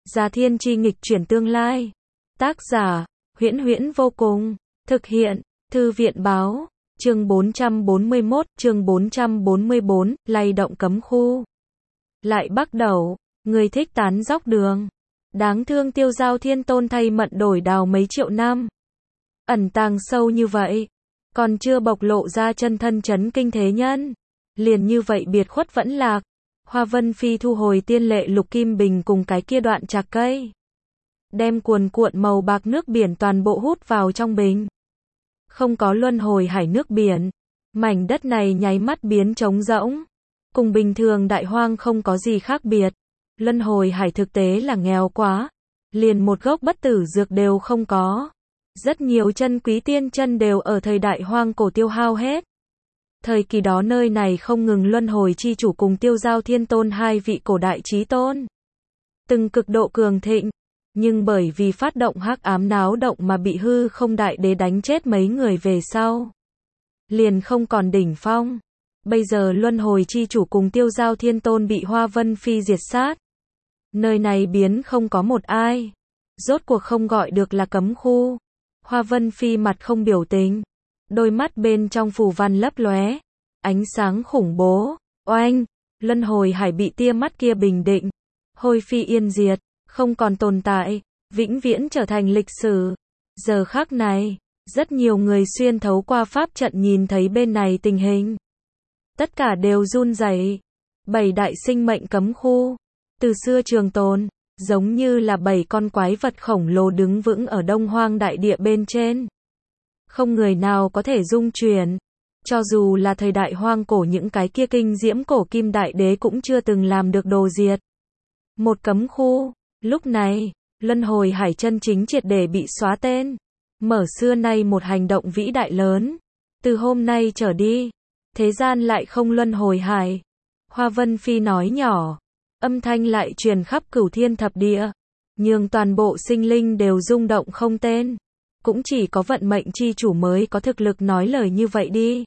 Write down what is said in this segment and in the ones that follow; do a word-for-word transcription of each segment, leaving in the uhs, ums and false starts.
Già Thiên Chi nghịch chuyển tương lai. Tác giả, Huyễn Huyễn vô cùng. Thực hiện, Thư viện báo. Chương bốn trăm bốn mươi mốt, chương bốn trăm bốn mươi bốn, lay động cấm khu. Lại bắt đầu, người thích tán dóc đường. Đáng thương Tiêu Giao Thiên Tôn thay mận đổi đào mấy triệu năm. Ẩn tàng sâu như vậy, còn chưa bộc lộ ra chân thân chấn kinh thế nhân. Liền như vậy biệt khuất vẫn lạc. Hoa Vân Phi thu hồi tiên lệ lục kim bình cùng cái kia đoạn trạc cây. Đem cuồn cuộn màu bạc nước biển toàn bộ hút vào trong bình. Không có luân hồi hải nước biển. Mảnh đất này nháy mắt biến trống rỗng. Cùng bình thường đại hoang không có gì khác biệt. Luân hồi hải thực tế là nghèo quá. Liền một gốc bất tử dược đều không có. Rất nhiều chân quý tiên chân đều ở thời đại hoang cổ tiêu hao hết. Thời kỳ đó nơi này không ngừng luân hồi chi chủ cùng Tiêu Giao Thiên Tôn hai vị cổ đại chí tôn. Từng cực độ cường thịnh. Nhưng bởi vì phát động hắc ám náo động mà bị hư không đại đế đánh chết mấy người về sau. Liền không còn đỉnh phong. Bây giờ luân hồi chi chủ cùng Tiêu Giao Thiên Tôn bị Hoa Vân Phi diệt sát. Nơi này biến không có một ai. Rốt cuộc không gọi được là cấm khu. Hoa Vân Phi mặt không biểu tình. Đôi mắt bên trong phù văn lấp lóe. Ánh sáng khủng bố. Oanh! Luân hồi hải bị tia mắt kia bình định. Hôi phi yên diệt. Không còn tồn tại. Vĩnh viễn trở thành lịch sử. Giờ khắc này, rất nhiều người xuyên thấu qua pháp trận nhìn thấy bên này tình hình. Tất cả đều run rẩy. Bảy đại sinh mệnh cấm khu. Từ xưa trường tồn. Giống như là bảy con quái vật khổng lồ đứng vững ở Đông Hoang đại địa bên trên. Không người nào có thể dung chuyển. Cho dù là thời đại hoang cổ những cái kia kinh diễm cổ kim đại đế cũng chưa từng làm được đồ diệt. Một cấm khu. Lúc này, luân hồi hải chân chính triệt để bị xóa tên. Mở xưa nay một hành động vĩ đại lớn. Từ hôm nay trở đi, thế gian lại không luân hồi hải. Hoa Vân Phi nói nhỏ. Âm thanh lại truyền khắp cửu thiên thập địa. Nhưng toàn bộ sinh linh đều rung động không tên. Cũng chỉ có vận mệnh chi chủ mới có thực lực nói lời như vậy đi.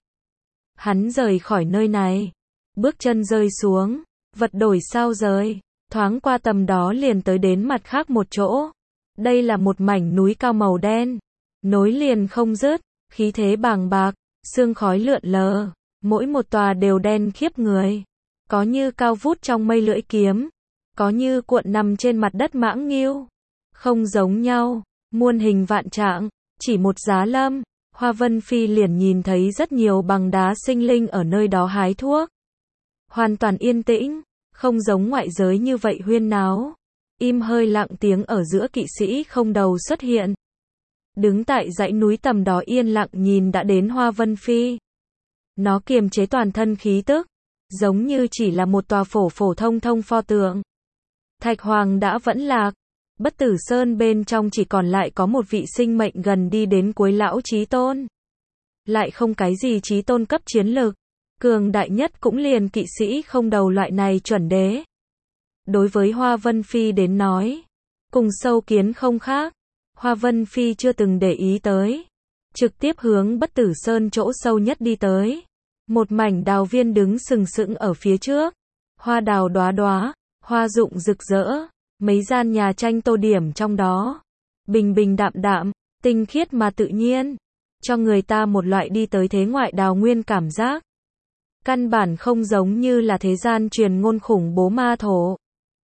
Hắn rời khỏi nơi này. Bước chân rơi xuống. Vật đổi sao rời. Thoáng qua tầm đó liền tới đến mặt khác một chỗ. Đây là một mảnh núi cao màu đen. Nối liền không dứt. Khí thế bàng bạc. Sương khói lượn lờ. Mỗi một tòa đều đen khiếp người. Có như cao vút trong mây lưỡi kiếm. Có như cuộn nằm trên mặt đất mãng nghiêu. Không giống nhau. Muôn hình vạn trạng. Chỉ một giá lâm. Hoa Vân Phi liền nhìn thấy rất nhiều bằng đá sinh linh ở nơi đó hái thuốc. Hoàn toàn yên tĩnh. Không giống ngoại giới như vậy huyên náo. Im hơi lặng tiếng ở giữa kỵ sĩ không đầu xuất hiện. Đứng tại dãy núi tầm đó yên lặng nhìn đã đến Hoa Vân Phi. Nó kiềm chế toàn thân khí tức. Giống như chỉ là một tòa phổ phổ thông thông pho tượng. Thạch Hoàng đã vẫn lạc. Bất tử sơn bên trong chỉ còn lại có một vị sinh mệnh gần đi đến cuối lão chí tôn. Lại không cái gì chí tôn cấp chiến lực. Cường đại nhất cũng liền kỵ sĩ không đầu loại này chuẩn đế. Đối với Hoa Vân Phi đến nói. Cùng sâu kiến không khác. Hoa Vân Phi chưa từng để ý tới. Trực tiếp hướng bất tử sơn chỗ sâu nhất đi tới. Một mảnh đào viên đứng sừng sững ở phía trước. Hoa đào đóa đóa. Hoa rụng rực rỡ. Mấy gian nhà tranh tô điểm trong đó. Bình bình đạm đạm. Tinh khiết mà tự nhiên. Cho người ta một loại đi tới thế ngoại đào nguyên cảm giác. Căn bản không giống như là thế gian truyền ngôn khủng bố ma thổ.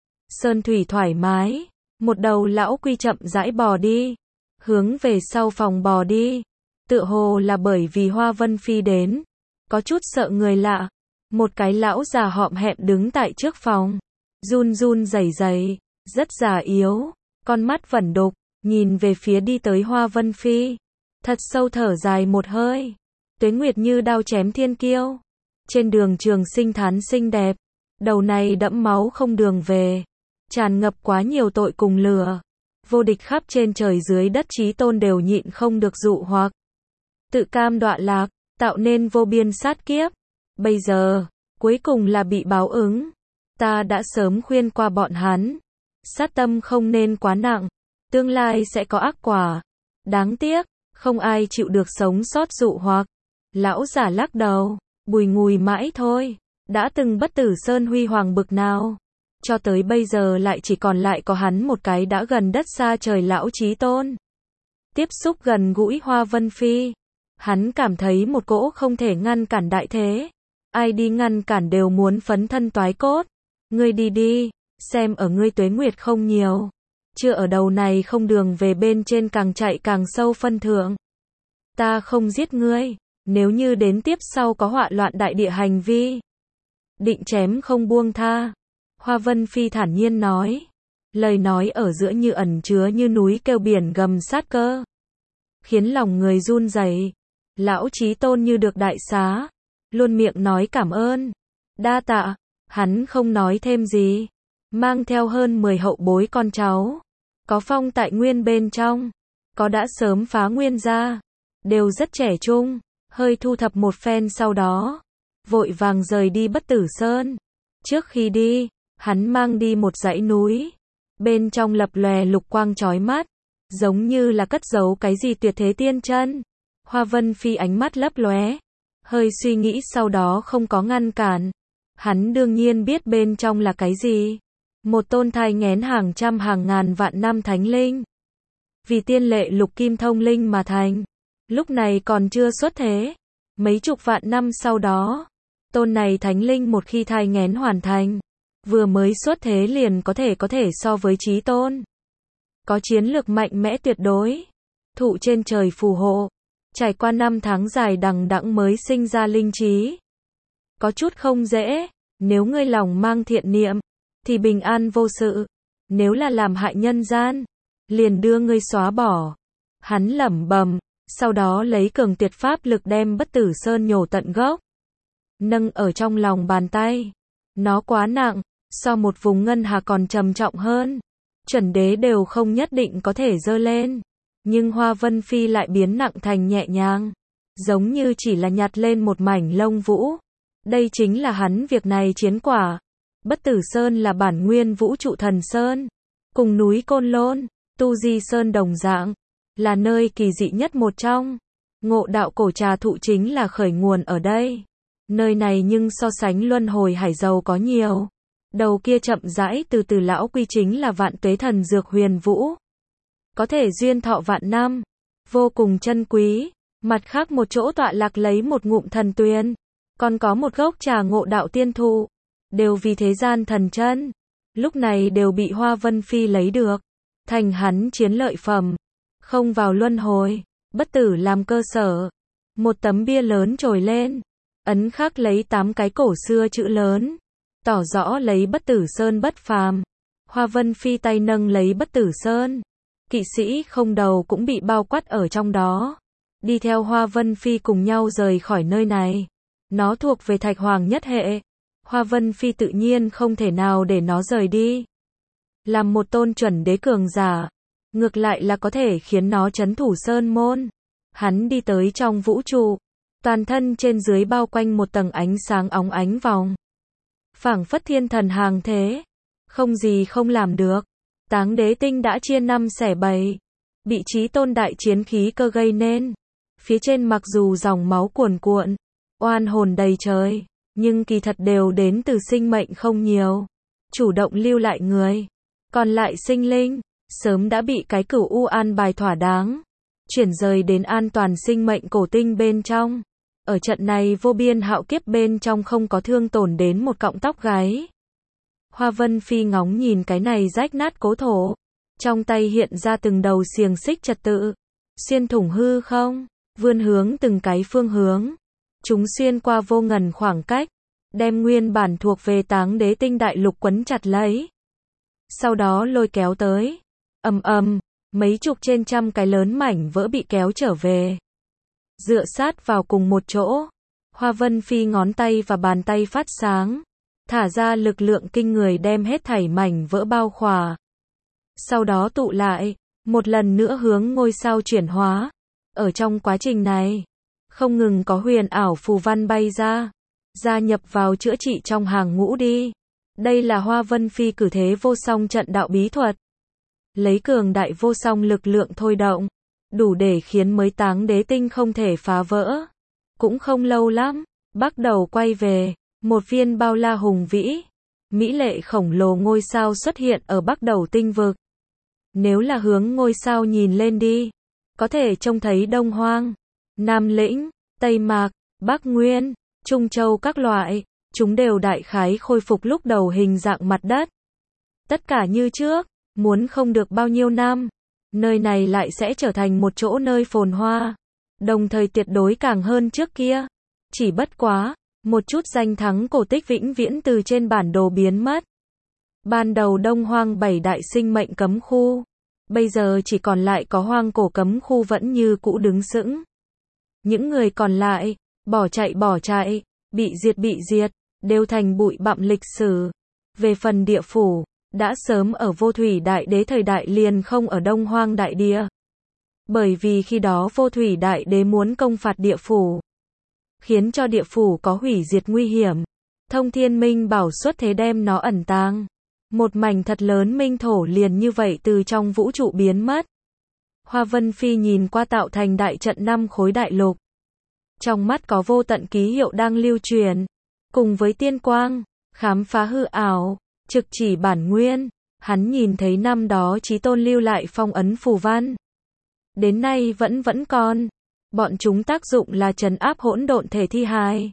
Sơn thủy thoải mái. Một đầu lão quy chậm rãi bò đi. Hướng về sau phòng bò đi. Tựa hồ là bởi vì Hoa Vân Phi đến. Có chút sợ người lạ. Một cái lão già họm hẹm đứng tại trước phòng. Run run rẩy rẩy. Rất già yếu. Con mắt vẩn đục. Nhìn về phía đi tới Hoa Vân Phi. Thật sâu thở dài một hơi. Tuế Nguyệt như đao chém thiên kiêu. Trên đường trường sinh thán xinh đẹp. Đầu này đẫm máu không đường về. Tràn ngập quá nhiều tội cùng lửa. Vô địch khắp trên trời dưới đất chí tôn đều nhịn không được dụ hoặc. Tự cam đọa lạc. Tạo nên vô biên sát kiếp. Bây giờ, cuối cùng là bị báo ứng. Ta đã sớm khuyên qua bọn hắn. Sát tâm không nên quá nặng. Tương lai sẽ có ác quả. Đáng tiếc, không ai chịu được sống sót dụ hoặc. Lão giả lắc đầu. Bùi ngùi mãi thôi. Đã từng bất tử sơn huy hoàng bực nào. cho tới bây giờ lại chỉ còn lại có hắn một cái đã gần đất xa trời lão Chí Tôn. Tiếp xúc gần gũi Hoa Vân Phi, hắn cảm thấy một cỗ không thể ngăn cản đại thế. Ai đi ngăn cản đều muốn phấn thân toái cốt. Ngươi đi đi, xem ở ngươi tuế nguyệt không nhiều. Chưa ở đầu này không đường về bên trên càng chạy càng sâu phân thượng. Ta không giết ngươi, nếu như đến tiếp sau có họa loạn đại địa hành vi. Định chém không buông tha. Hoa Vân Phi thản nhiên nói. Lời nói ở giữa như ẩn chứa như núi kêu biển gầm sát cơ. Khiến lòng người run rẩy. Lão Chí Tôn như được đại xá. Luôn miệng nói cảm ơn. Đa tạ. Hắn không nói thêm gì. Mang theo hơn mười hậu bối con cháu. Có phong tại nguyên bên trong. Có đã sớm phá nguyên ra. Đều rất trẻ trung. Hơi thu thập một phen sau đó. Vội vàng rời đi Bất Tử Sơn. Trước khi đi, hắn mang đi một dãy núi. Bên trong lập lòe lục quang chói mắt. Giống như là cất giấu cái gì tuyệt thế tiên chân. Hoa Vân Phi ánh mắt lấp lóe. Hơi suy nghĩ sau đó không có ngăn cản. Hắn đương nhiên biết bên trong là cái gì. Một tôn thai nghén hàng trăm hàng ngàn vạn năm thánh linh. Vì tiên lệ lục kim thông linh mà thành. Lúc này còn chưa xuất thế. Mấy chục vạn năm sau đó. Tôn này thánh linh một khi thai nghén hoàn thành. Vừa mới xuất thế liền có thể có thể so với Chí Tôn. Có chiến lược mạnh mẽ tuyệt đối. Thụ trên trời phù hộ. Trải qua năm tháng dài đằng đẵng mới sinh ra linh trí. Có chút không dễ. Nếu ngươi lòng mang thiện niệm. Thì bình an vô sự. Nếu là làm hại nhân gian. Liền đưa ngươi xóa bỏ. Hắn lẩm bẩm. Sau đó lấy cường tuyệt pháp lực đem Bất Tử Sơn nhổ tận gốc. Nâng ở trong lòng bàn tay. Nó quá nặng. So một vùng ngân hà còn trầm trọng hơn. Chuẩn đế đều không nhất định có thể dơ lên. Nhưng Hoa Vân Phi lại biến nặng thành nhẹ nhàng. Giống như chỉ là nhặt lên một mảnh lông vũ. Đây chính là hắn việc này chiến quả. Bất Tử Sơn là bản nguyên vũ trụ thần Sơn. Cùng núi Côn Lôn, Tu Di Sơn đồng dạng. Là nơi kỳ dị nhất một trong. Ngộ đạo cổ trà thụ chính là khởi nguồn ở đây. Nơi này nhưng so sánh luân hồi hải giàu có nhiều. Đầu kia chậm rãi từ từ lão quy chính là vạn tuế thần dược huyền vũ. Có thể duyên thọ vạn năm. Vô cùng chân quý. Mặt khác một chỗ tọa lạc lấy một ngụm thần tuyền. Còn có một gốc trà ngộ đạo tiên thụ. Đều vì thế gian thần chân. Lúc này đều bị Hoa Vân Phi lấy được. Thành hắn chiến lợi phẩm. Không vào luân hồi. Bất tử làm cơ sở. Một tấm bia lớn trồi lên. Ấn khắc lấy tám cái cổ xưa chữ lớn. Tỏ rõ lấy Bất Tử Sơn bất phàm. Hoa Vân Phi tay nâng lấy Bất Tử Sơn. Kỵ sĩ không đầu cũng bị bao quát ở trong đó. Đi theo Hoa Vân Phi cùng nhau rời khỏi nơi này. Nó thuộc về Thạch Hoàng nhất hệ. Hoa Vân Phi tự nhiên không thể nào để nó rời đi. Làm một tôn chuẩn đế cường giả. Ngược lại là có thể khiến nó trấn thủ sơn môn. Hắn đi tới trong vũ trụ. Toàn thân trên dưới bao quanh một tầng ánh sáng óng ánh vòng. Phảng phất thiên thần hàng thế. Không gì không làm được. Táng đế tinh đã chia năm xẻ bảy. Bị Chí Tôn đại chiến khí cơ gây nên. Phía trên mặc dù dòng máu cuồn cuộn. Oan hồn đầy trời. Nhưng kỳ thật đều đến từ sinh mệnh không nhiều. Chủ động lưu lại người. Còn lại sinh linh. Sớm đã bị cái cửu u an bài thỏa đáng. Chuyển rời đến an toàn sinh mệnh cổ tinh bên trong. Ở trận này vô biên hạo kiếp bên trong không có thương tổn đến một cọng tóc gáy. Hoa Vân Phi ngóng nhìn cái này rách nát cố thổ. Trong tay hiện ra từng đầu xiềng xích trật tự. Xuyên thủng hư không. Vươn hướng từng cái phương hướng. Chúng xuyên qua vô ngần khoảng cách. Đem nguyên bản thuộc về Táng đế tinh đại lục quấn chặt lấy. Sau đó lôi kéo tới. Ầm ầm, mấy chục trên trăm cái lớn mảnh vỡ bị kéo trở về. Dựa sát vào cùng một chỗ. Hoa Vân Phi ngón tay và bàn tay phát sáng. Thả ra lực lượng kinh người đem hết thảy mảnh vỡ bao khỏa. Sau đó tụ lại. Một lần nữa hướng ngôi sao chuyển hóa. Ở trong quá trình này. Không ngừng có huyền ảo phù văn bay ra. Gia nhập vào chữa trị trong hàng ngũ đi. Đây là Hoa Vân Phi cử thế vô song trận đạo bí thuật. Lấy cường đại vô song lực lượng thôi động. Đủ để khiến mới Táng đế tinh không thể phá vỡ. Cũng không lâu lắm. Bắt đầu quay về. Một viên bao la hùng vĩ. mỹ lệ khổng lồ ngôi sao xuất hiện ở bắc đầu tinh vực. Nếu là hướng ngôi sao nhìn lên đi, có thể trông thấy Đông Hoang, Nam Lĩnh, Tây Mạc, Bắc Nguyên, Trung Châu các loại, chúng đều đại khái khôi phục lúc đầu hình dạng mặt đất. Tất cả như trước, muốn không được bao nhiêu năm, nơi này lại sẽ trở thành một chỗ nơi phồn hoa, đồng thời tuyệt đối càng hơn trước kia. Chỉ bất quá, một chút danh thắng cổ tích vĩnh viễn từ trên bản đồ biến mất. Ban đầu Đông Hoang bảy đại sinh mệnh cấm khu, bây giờ chỉ còn lại có hoang cổ cấm khu vẫn như cũ đứng sững. Những người còn lại, bỏ chạy bỏ chạy, bị diệt bị diệt, đều thành bụi bặm lịch sử. Về phần địa phủ, đã sớm ở Vô Thủy Đại Đế thời đại liền không ở Đông Hoang đại địa. Bởi vì khi đó Vô Thủy Đại Đế muốn công phạt địa phủ, khiến cho địa phủ có hủy diệt nguy hiểm. Thông Thiên Minh Bảo xuất thế đem nó ẩn tàng. Một mảnh thật lớn minh thổ liền như vậy từ trong vũ trụ biến mất. Hoa Vân Phi nhìn qua tạo thành đại trận năm khối đại lục. Trong mắt có vô tận ký hiệu đang lưu truyền. Cùng với tiên quang, khám phá hư ảo, trực chỉ bản nguyên. Hắn nhìn thấy năm đó Chí Tôn lưu lại phong ấn phù văn. Đến nay vẫn vẫn còn. Bọn chúng tác dụng là trấn áp hỗn độn thể thi hài.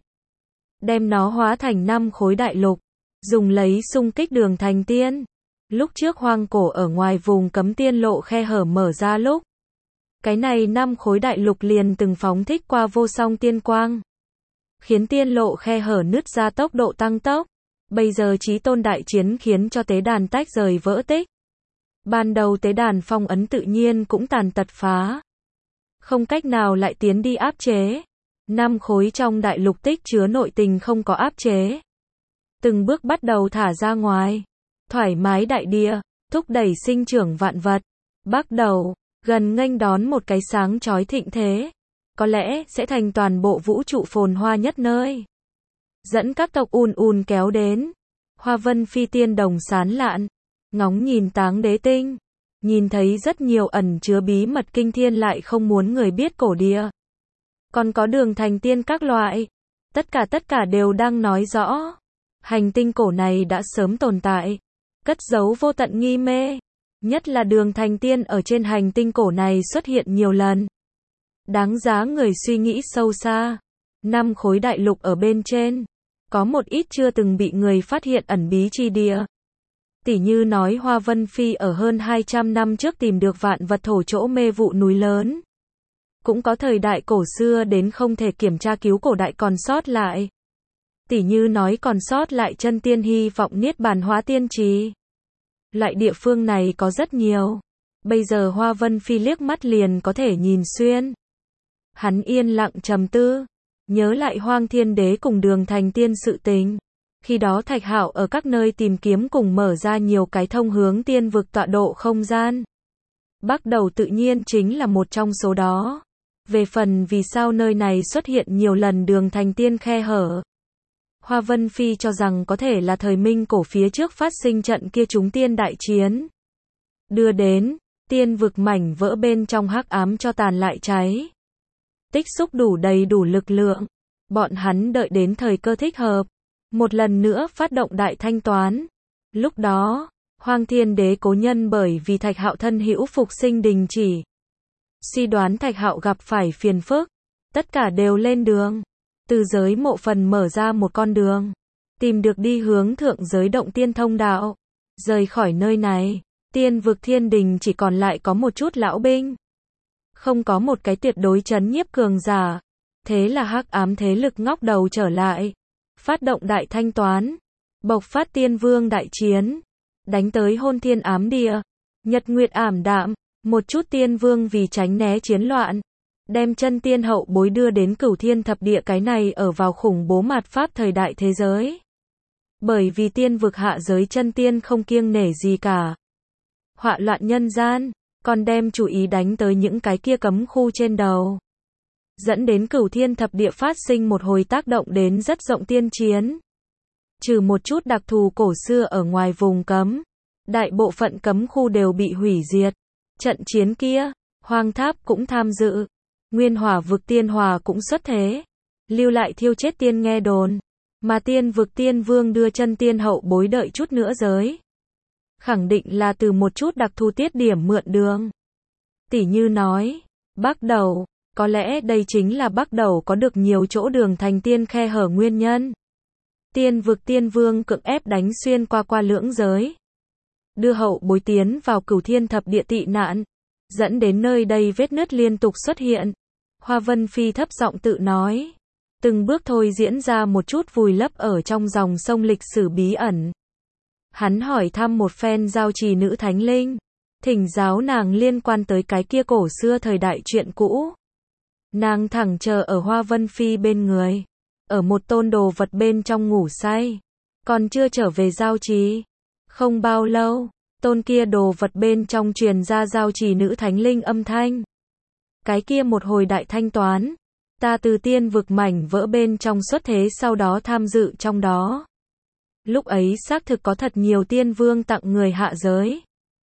Đem nó hóa thành năm khối đại lục. Dùng lấy xung kích đường thành tiên. Lúc trước hoang cổ ở ngoài vùng cấm tiên lộ khe hở mở ra lúc. Cái này năm khối đại lục liền từng phóng thích qua vô song tiên quang. Khiến tiên lộ khe hở nứt ra tốc độ tăng tốc. Bây giờ Chí Tôn đại chiến khiến cho tế đàn tách rời vỡ tích. Ban đầu tế đàn phong ấn tự nhiên cũng tàn tật phá. Không cách nào lại tiến đi áp chế. Năm khối trong đại lục tích chứa nội tình không có áp chế. Từng bước bắt đầu thả ra ngoài. Thoải mái đại địa, thúc đẩy sinh trưởng vạn vật. Bắt đầu, gần nghênh đón một cái sáng chói thịnh thế. Có lẽ sẽ thành toàn bộ vũ trụ phồn hoa nhất nơi. Dẫn các tộc ùn ùn kéo đến. Hoa Vân Phi tiên đồng sán lạn. Ngóng nhìn Táng Đế Tinh. Nhìn thấy rất nhiều ẩn chứa bí mật kinh thiên lại không muốn người biết cổ địa. Còn có đường thành tiên các loại. Tất cả tất cả đều đang nói rõ. Hành tinh cổ này đã sớm tồn tại. Cất giấu vô tận nghi mê. Nhất là đường thành tiên ở trên hành tinh cổ này xuất hiện nhiều lần. Đáng giá người suy nghĩ sâu xa. Năm khối đại lục ở bên trên. Có một ít chưa từng bị người phát hiện ẩn bí chi địa. Tỉ như nói Hoa Vân Phi ở hơn hai trăm năm trước tìm được vạn vật thổ chỗ mê vụ núi lớn. Cũng có thời đại cổ xưa đến không thể kiểm tra cứu cổ đại còn sót lại. Tỉ như nói còn sót lại chân tiên hy vọng niết bàn hóa tiên trì. Loại địa phương này có rất nhiều. Bây giờ Hoa Vân Phi liếc mắt liền có thể nhìn xuyên. Hắn yên lặng trầm tư. Nhớ lại Hoang Thiên Đế cùng đường thành tiên sự tình. Khi đó Thạch Hạo ở các nơi tìm kiếm cùng mở ra nhiều cái thông hướng tiên vực tọa độ không gian. Bắt đầu tự nhiên chính là một trong số đó. Về phần vì sao nơi này xuất hiện nhiều lần đường thành tiên khe hở. Hoa Vân Phi cho rằng có thể là thời minh cổ phía trước phát sinh trận kia chúng tiên đại chiến. Đưa đến, tiên vực mảnh vỡ bên trong hắc ám cho tàn lại cháy. Tích xúc đủ đầy đủ lực lượng. Bọn hắn đợi đến thời cơ thích hợp. Một lần nữa phát động đại thanh toán. Lúc đó, Hoang Thiên Đế cố nhân bởi vì Thạch Hạo thân hữu phục sinh đình chỉ. Suy đoán Thạch Hạo gặp phải phiền phức. Tất cả đều lên đường. Từ giới mộ phần mở ra một con đường. Tìm được đi hướng thượng giới động tiên thông đạo. Rời khỏi nơi này, tiên vực thiên đình chỉ còn lại có một chút lão binh. Không có một cái tuyệt đối chấn nhiếp cường giả. Thế là hắc ám thế lực ngóc đầu trở lại. Phát động đại thanh toán. Bộc phát tiên vương đại chiến. Đánh tới hôn thiên ám địa. Nhật nguyệt ảm đạm. Một chút tiên vương vì tránh né chiến loạn. Đem chân tiên hậu bối đưa đến cửu thiên thập địa, cái này ở vào khủng bố mạt pháp thời đại thế giới. Bởi vì tiên vực hạ giới chân tiên không kiêng nể gì cả. Họa loạn nhân gian. Còn đem chủ ý đánh tới những cái kia cấm khu trên đầu. Dẫn đến cửu thiên thập địa phát sinh một hồi tác động đến rất rộng tiên chiến. Trừ một chút đặc thù cổ xưa ở ngoài vùng cấm. Đại bộ phận cấm khu đều bị hủy diệt. Trận chiến kia, Hoang Tháp cũng tham dự. Nguyên Hỏa vực tiên hòa cũng xuất thế. Lưu lại thiêu chết tiên nghe đồn. Mà tiên vực tiên vương đưa chân tiên hậu bối đợi chút nữa giới. Khẳng định là từ một chút đặc thù tiết điểm mượn đường. Tỷ như nói, bắt đầu, có lẽ đây chính là bắt đầu có được nhiều chỗ đường thành tiên khe hở nguyên nhân. Tiên vực tiên vương cưỡng ép đánh xuyên qua qua lưỡng giới. Đưa hậu bối tiến vào cửu thiên thập địa tị nạn. Dẫn đến nơi đây vết nứt liên tục xuất hiện. Hoa Vân Phi thấp giọng tự nói. Từng bước thôi diễn ra một chút vùi lấp ở trong dòng sông lịch sử bí ẩn. Hắn hỏi thăm một phen giao trì nữ thánh linh. Thỉnh giáo nàng liên quan tới cái kia cổ xưa thời đại chuyện cũ. Nàng thẳng chờ ở Hoa Vân Phi bên người. Ở một tôn đồ vật bên trong ngủ say. Còn chưa trở về giao trì. Không bao lâu, tôn kia đồ vật bên trong truyền ra giao trì nữ thánh linh âm thanh. Cái kia một hồi đại thanh toán. Ta từ tiên vực mảnh vỡ bên trong xuất thế sau đó tham dự trong đó. Lúc ấy xác thực có thật nhiều tiên vương tặng người hạ giới.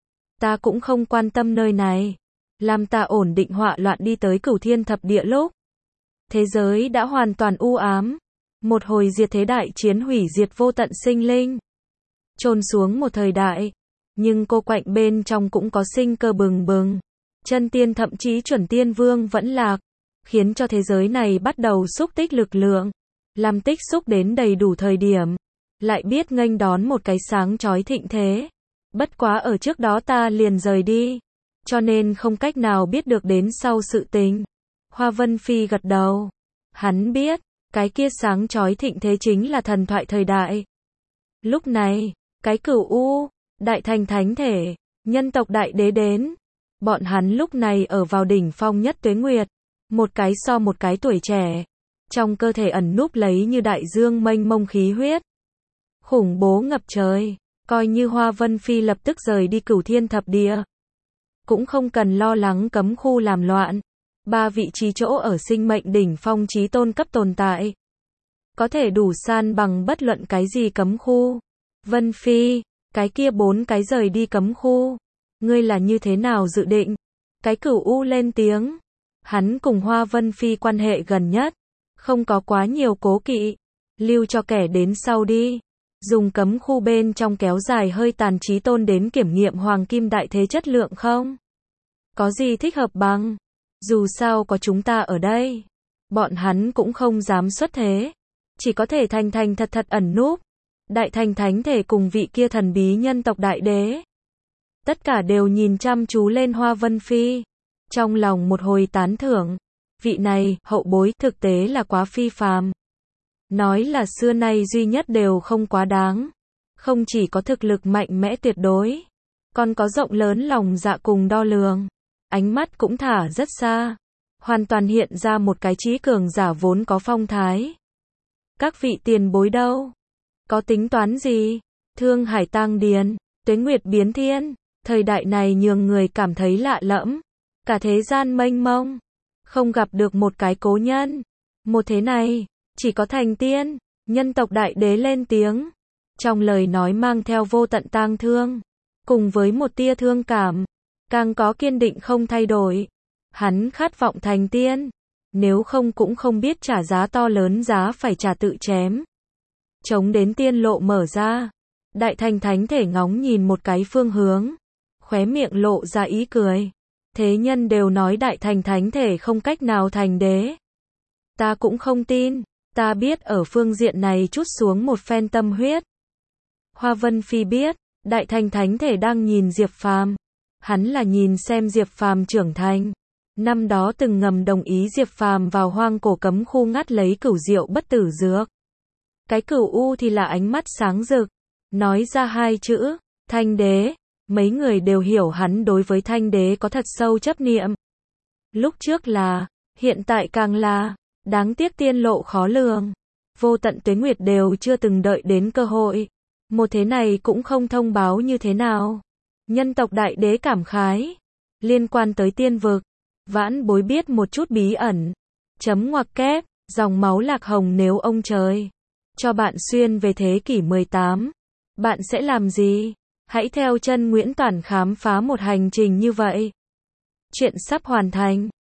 Ta cũng không quan tâm nơi này. Làm ta ổn định họa loạn đi tới cửu thiên thập địa lúc. Thế giới đã hoàn toàn u ám. Một hồi diệt thế đại chiến hủy diệt vô tận sinh linh. Chôn xuống một thời đại. Nhưng cô quạnh bên trong cũng có sinh cơ bừng bừng. Chân tiên thậm chí chuẩn tiên vương vẫn lạc. Khiến cho thế giới này bắt đầu xúc tích lực lượng. Làm tích xúc đến đầy đủ thời điểm. Lại biết nghênh đón một cái sáng chói thịnh thế. Bất quá ở trước đó ta liền rời đi. Cho nên không cách nào biết được đến sau sự tình. Hoa Vân Phi gật đầu. Hắn biết, cái kia sáng chói thịnh thế chính là thần thoại thời đại. Lúc này, cái cửu U, đại thành thánh thể, nhân tộc đại đế đến. Bọn hắn lúc này ở vào đỉnh phong nhất tuế nguyệt. Một cái so một cái tuổi trẻ. Trong cơ thể ẩn núp lấy như đại dương mênh mông khí huyết. Khủng bố ngập trời. Coi như Hoa Vân Phi lập tức rời đi cửu thiên thập địa. Cũng không cần lo lắng cấm khu làm loạn. Ba vị trí chỗ ở sinh mệnh đỉnh phong chí tôn cấp tồn tại. Có thể đủ san bằng bất luận cái gì cấm khu. Vân Phi, cái kia bốn cái rời đi cấm khu. Ngươi là như thế nào dự định? Cái cửu U lên tiếng. Hắn cùng Hoa Vân Phi quan hệ gần nhất. Không có quá nhiều cố kỵ. Lưu cho kẻ đến sau đi. Dùng cấm khu bên trong kéo dài hơi tàn chí tôn đến kiểm nghiệm hoàng kim đại thế chất lượng không? Có gì thích hợp bằng? Dù sao có chúng ta ở đây. Bọn hắn cũng không dám xuất thế. Chỉ có thể thành thành thật thật ẩn núp. Đại thành thánh thể cùng vị kia thần bí nhân tộc đại đế. Tất cả đều nhìn chăm chú lên Hoa Vân Phi. Trong lòng một hồi tán thưởng. Vị này, hậu bối, thực tế là quá phi phàm. Nói là xưa nay duy nhất đều không quá đáng. Không chỉ có thực lực mạnh mẽ tuyệt đối. Còn có rộng lớn lòng dạ cùng đo lường. Ánh mắt cũng thả rất xa. Hoàn toàn hiện ra một cái trí cường giả vốn có phong thái. Các vị tiền bối đâu? Có tính toán gì? Thương hải tang điền, tuế nguyệt biến thiên. Thời đại này nhường người cảm thấy lạ lẫm. Cả thế gian mênh mông. Không gặp được một cái cố nhân. Một thế này, chỉ có thành tiên. Nhân tộc đại đế lên tiếng. Trong lời nói mang theo vô tận tang thương. Cùng với một tia thương cảm. Càng có kiên định không thay đổi. Hắn khát vọng thành tiên. Nếu không cũng không biết trả giá to lớn giá phải trả tự chém. Chống đến tiên lộ mở ra. Đại thành thánh thể ngóng nhìn một cái phương hướng. Khóe miệng lộ ra ý cười. Thế nhân đều nói đại thành thánh thể không cách nào thành đế. Ta cũng không tin. Ta biết ở phương diện này chút xuống một phen tâm huyết. Hoa Vân Phi biết. Đại thành thánh thể đang nhìn Diệp Phàm. Hắn là nhìn xem Diệp Phàm trưởng thành. Năm đó từng ngầm đồng ý Diệp Phàm vào hoang cổ cấm khu ngắt lấy cửu diệu bất tử dược. Cái cửu U thì là ánh mắt sáng rực. Nói ra hai chữ. Thanh đế. Mấy người đều hiểu hắn đối với thanh đế có thật sâu chấp niệm. Lúc trước là. Hiện tại càng là. Đáng tiếc tiên lộ khó lường. Vô tận tuế nguyệt đều chưa từng đợi đến cơ hội. Một thế này cũng không thông báo như thế nào. Nhân tộc đại đế cảm khái. Liên quan tới tiên vực. Vãn bối biết một chút bí ẩn. Chấm ngoặc kép. Dòng máu lạc hồng nếu ông trời cho bạn xuyên về thế kỷ mười tám. Bạn sẽ làm gì? Hãy theo chân Nguyễn Toản khám phá một hành trình như vậy. Chuyện sắp hoàn thành.